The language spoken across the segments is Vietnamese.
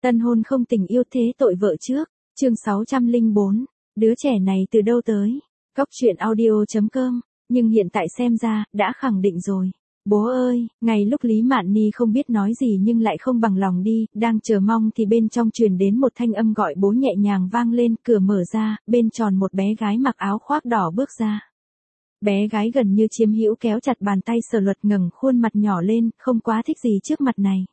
Tân hôn không tình yêu thế tội vợ trước. Chương 604. Đứa trẻ này từ đâu tới? Cóc truyện audio.com. Nhưng hiện tại xem ra, đã khẳng định rồi. Bố ơi, ngay lúc Lý Mạn Ni không biết nói gì nhưng lại không bằng lòng đi, đang chờ mong thì bên trong truyền đến một thanh âm gọi bố nhẹ nhàng vang lên, cửa mở ra, bên tròn một bé gái mặc áo khoác đỏ bước ra. Bé gái gần như chiếm hữu kéo chặt bàn tay Sở Luật, ngẩng khuôn mặt nhỏ lên, không quá thích gì trước mặt này.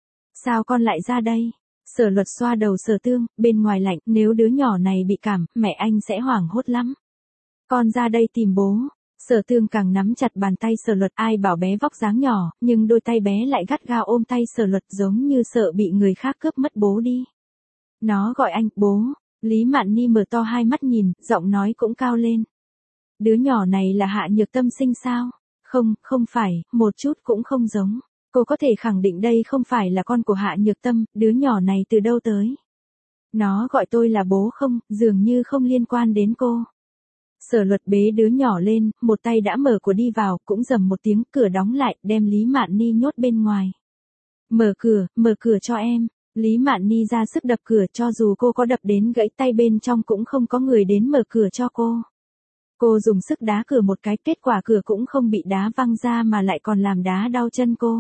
Sao con lại ra đây? Sở Luật xoa đầu Sở Tương, bên ngoài lạnh, nếu đứa nhỏ này bị cảm, mẹ anh sẽ hoảng hốt lắm. Con ra đây tìm bố. Sở Tương càng nắm chặt bàn tay Sở Luật, ai bảo bé vóc dáng nhỏ, nhưng đôi tay bé lại gắt gao ôm tay Sở Luật giống như sợ bị người khác cướp mất bố đi. Nó gọi anh, bố. Lý Mạn Ni mở to hai mắt nhìn, giọng nói cũng cao lên. Đứa nhỏ này là Hạ Nhược Tâm sinh sao? Không, không phải, một chút cũng không giống. Cô có thể khẳng định đây không phải là con của Hạ Nhược Tâm, đứa nhỏ này từ đâu tới? Nó gọi tôi là bố không, dường như không liên quan đến cô. Sở Luật bế đứa nhỏ lên, một tay đã mở cửa đi vào, cũng rầm một tiếng, cửa đóng lại, đem Lý Mạn Ni nhốt bên ngoài. Mở cửa cho em. Lý Mạn Ni ra sức đập cửa, cho dù cô có đập đến gãy tay bên trong cũng không có người đến mở cửa cho cô. Cô dùng sức đá cửa một cái, kết quả cửa cũng không bị đá văng ra mà lại còn làm đá đau chân cô.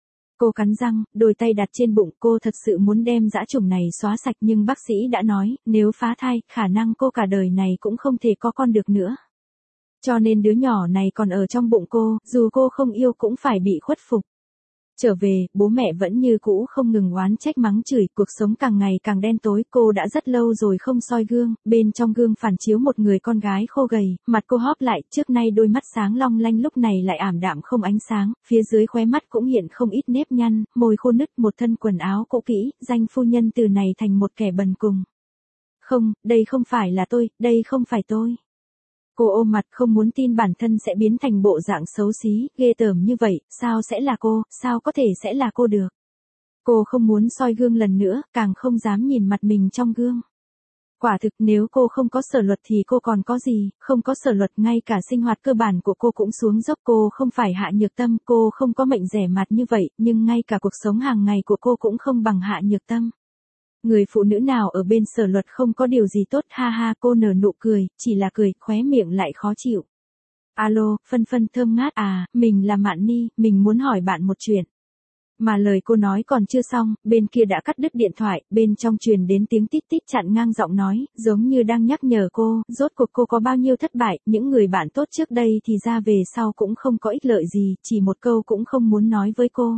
Cô cắn răng, đôi tay đặt trên bụng, cô thật sự muốn đem dã trùng này xóa sạch nhưng bác sĩ đã nói, nếu phá thai, khả năng cô cả đời này cũng không thể có con được nữa. Cho nên đứa nhỏ này còn ở trong bụng cô, dù cô không yêu cũng phải bị khuất phục. Trở về, bố mẹ vẫn như cũ không ngừng oán trách mắng chửi, cuộc sống càng ngày càng đen tối, cô đã rất lâu rồi không soi gương, bên trong gương phản chiếu một người con gái khô gầy, mặt cô hóp lại, trước nay đôi mắt sáng long lanh lúc này lại ảm đạm không ánh sáng, phía dưới khóe mắt cũng hiện không ít nếp nhăn, môi khô nứt, một thân quần áo cũ kỹ, danh phu nhân từ này thành một kẻ bần cùng. Không, đây không phải là tôi, đây không phải tôi. Cô ôm mặt không muốn tin bản thân sẽ biến thành bộ dạng xấu xí, ghê tởm như vậy, sao sẽ là cô, sao có thể sẽ là cô được. Cô không muốn soi gương lần nữa, càng không dám nhìn mặt mình trong gương. Quả thực nếu cô không có Sở Luật thì cô còn có gì, không có Sở Luật ngay cả sinh hoạt cơ bản của cô cũng xuống dốc, cô không phải Hạ Nhược Tâm, cô không có mệnh rẻ mạt như vậy, nhưng ngay cả cuộc sống hàng ngày của cô cũng không bằng Hạ Nhược Tâm. Người phụ nữ nào ở bên Sở Luật không có điều gì tốt, ha ha, cô nở nụ cười, chỉ là cười, khóe miệng lại khó chịu. Alo, Phân Phân thơm ngát à, mình là Mạn Ni, mình muốn hỏi bạn một chuyện. Mà lời cô nói còn chưa xong, bên kia đã cắt đứt điện thoại, bên trong truyền đến tiếng tít tít chặn ngang giọng nói, giống như đang nhắc nhở cô, rốt cuộc cô có bao nhiêu thất bại, những người bạn tốt trước đây thì ra về sau cũng không có ích lợi gì, chỉ một câu cũng không muốn nói với cô.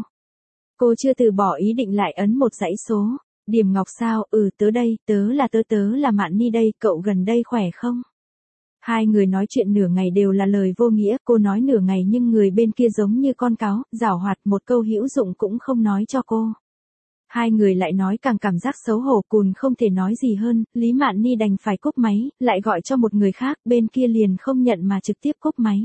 Cô chưa từ bỏ ý định lại ấn một dãy số. Điềm Ngọc sao, tớ đây, tớ là Mạn Ni đây, cậu gần đây khỏe không? Hai người nói chuyện nửa ngày đều là lời vô nghĩa, cô nói nửa ngày nhưng người bên kia giống như con cáo, giảo hoạt, một câu hữu dụng cũng không nói cho cô. Hai người lại nói càng cảm giác xấu hổ, cùn không thể nói gì hơn, Lý Mạn Ni đành phải cúp máy, lại gọi cho một người khác, bên kia liền không nhận mà trực tiếp cúp máy.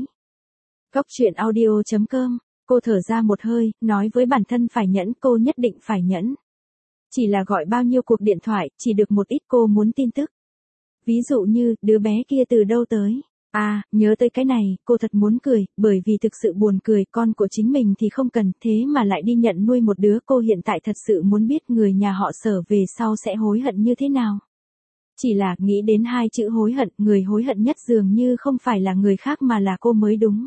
Cóc truyện audio.com, cô thở ra một hơi, nói với bản thân phải nhẫn, cô nhất định phải nhẫn. Chỉ là gọi bao nhiêu cuộc điện thoại, chỉ được một ít, cô muốn tin tức. Ví dụ như, đứa bé kia từ đâu tới? À, nhớ tới cái này, cô thật muốn cười, bởi vì thực sự buồn cười, con của chính mình thì không cần, thế mà lại đi nhận nuôi một đứa, cô hiện tại thật sự muốn biết người nhà họ Sở về sau sẽ hối hận như thế nào. Chỉ là, nghĩ đến hai chữ hối hận, người hối hận nhất dường như không phải là người khác mà là cô mới đúng.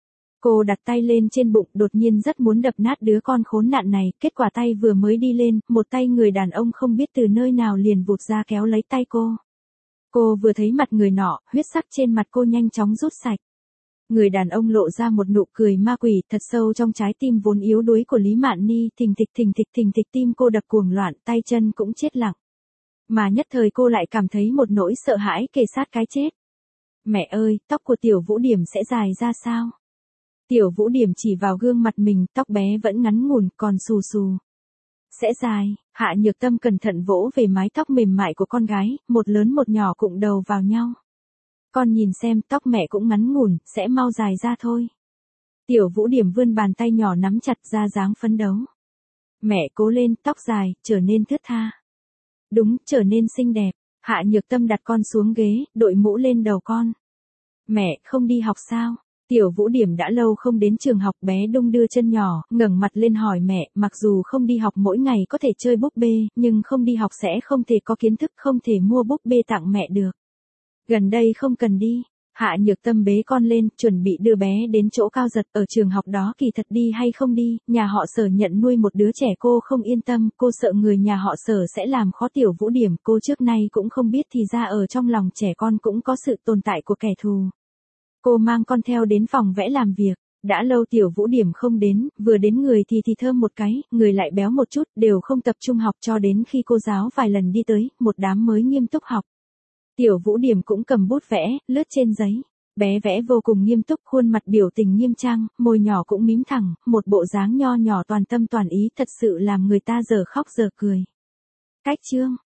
Cô đặt tay lên trên bụng, đột nhiên rất muốn đập nát đứa con khốn nạn này, kết quả tay vừa mới đi lên, một tay người đàn ông không biết từ nơi nào liền vụt ra kéo lấy tay cô. Cô vừa thấy mặt người nọ, huyết sắc trên mặt cô nhanh chóng rút sạch. Người đàn ông lộ ra một nụ cười ma quỷ, thật sâu trong trái tim vốn yếu đuối của Lý Mạn Ni, thình thịch tim cô đập cuồng loạn, tay chân cũng chết lặng. Mà nhất thời cô lại cảm thấy một nỗi sợ hãi kề sát cái chết. Mẹ ơi, tóc của Tiểu Vũ Điểm sẽ dài ra sao? Tiểu Vũ Điểm chỉ vào gương mặt mình, tóc bé vẫn ngắn ngủn, còn xù xù. Sẽ dài, Hạ Nhược Tâm cẩn thận vỗ về mái tóc mềm mại của con gái, một lớn một nhỏ cụng đầu vào nhau. Con nhìn xem, tóc mẹ cũng ngắn ngủn, sẽ mau dài ra thôi. Tiểu Vũ Điểm vươn bàn tay nhỏ nắm chặt ra dáng phấn đấu. Mẹ cố lên, tóc dài, trở nên thướt tha. Đúng, trở nên xinh đẹp. Hạ Nhược Tâm đặt con xuống ghế, đội mũ lên đầu con. Mẹ, không đi học sao? Tiểu Vũ Điểm đã lâu không đến trường học, bé đung đưa chân nhỏ, ngẩng mặt lên hỏi mẹ, mặc dù không đi học mỗi ngày có thể chơi búp bê, nhưng không đi học sẽ không thể có kiến thức, không thể mua búp bê tặng mẹ được. Gần đây không cần đi. Hạ Nhược Tâm bế con lên, chuẩn bị đưa bé đến chỗ Cao Giật, ở trường học đó kỳ thật đi hay không đi, nhà họ Sở nhận nuôi một đứa trẻ cô không yên tâm, cô sợ người nhà họ Sở sẽ làm khó Tiểu Vũ Điểm, cô trước nay cũng không biết thì ra ở trong lòng trẻ con cũng có sự tồn tại của kẻ thù. Cô mang con theo đến phòng vẽ làm việc, đã lâu Tiểu Vũ Điểm không đến, vừa đến người thì thơm một cái, người lại béo một chút, đều không tập trung học cho đến khi cô giáo vài lần đi tới, một đám mới nghiêm túc học. Tiểu Vũ Điểm cũng cầm bút vẽ, lướt trên giấy. Bé vẽ vô cùng nghiêm túc, khuôn mặt biểu tình nghiêm trang, môi nhỏ cũng mím thẳng, một bộ dáng nho nhỏ toàn tâm toàn ý, thật sự làm người ta giờ khóc giờ cười. Cách chương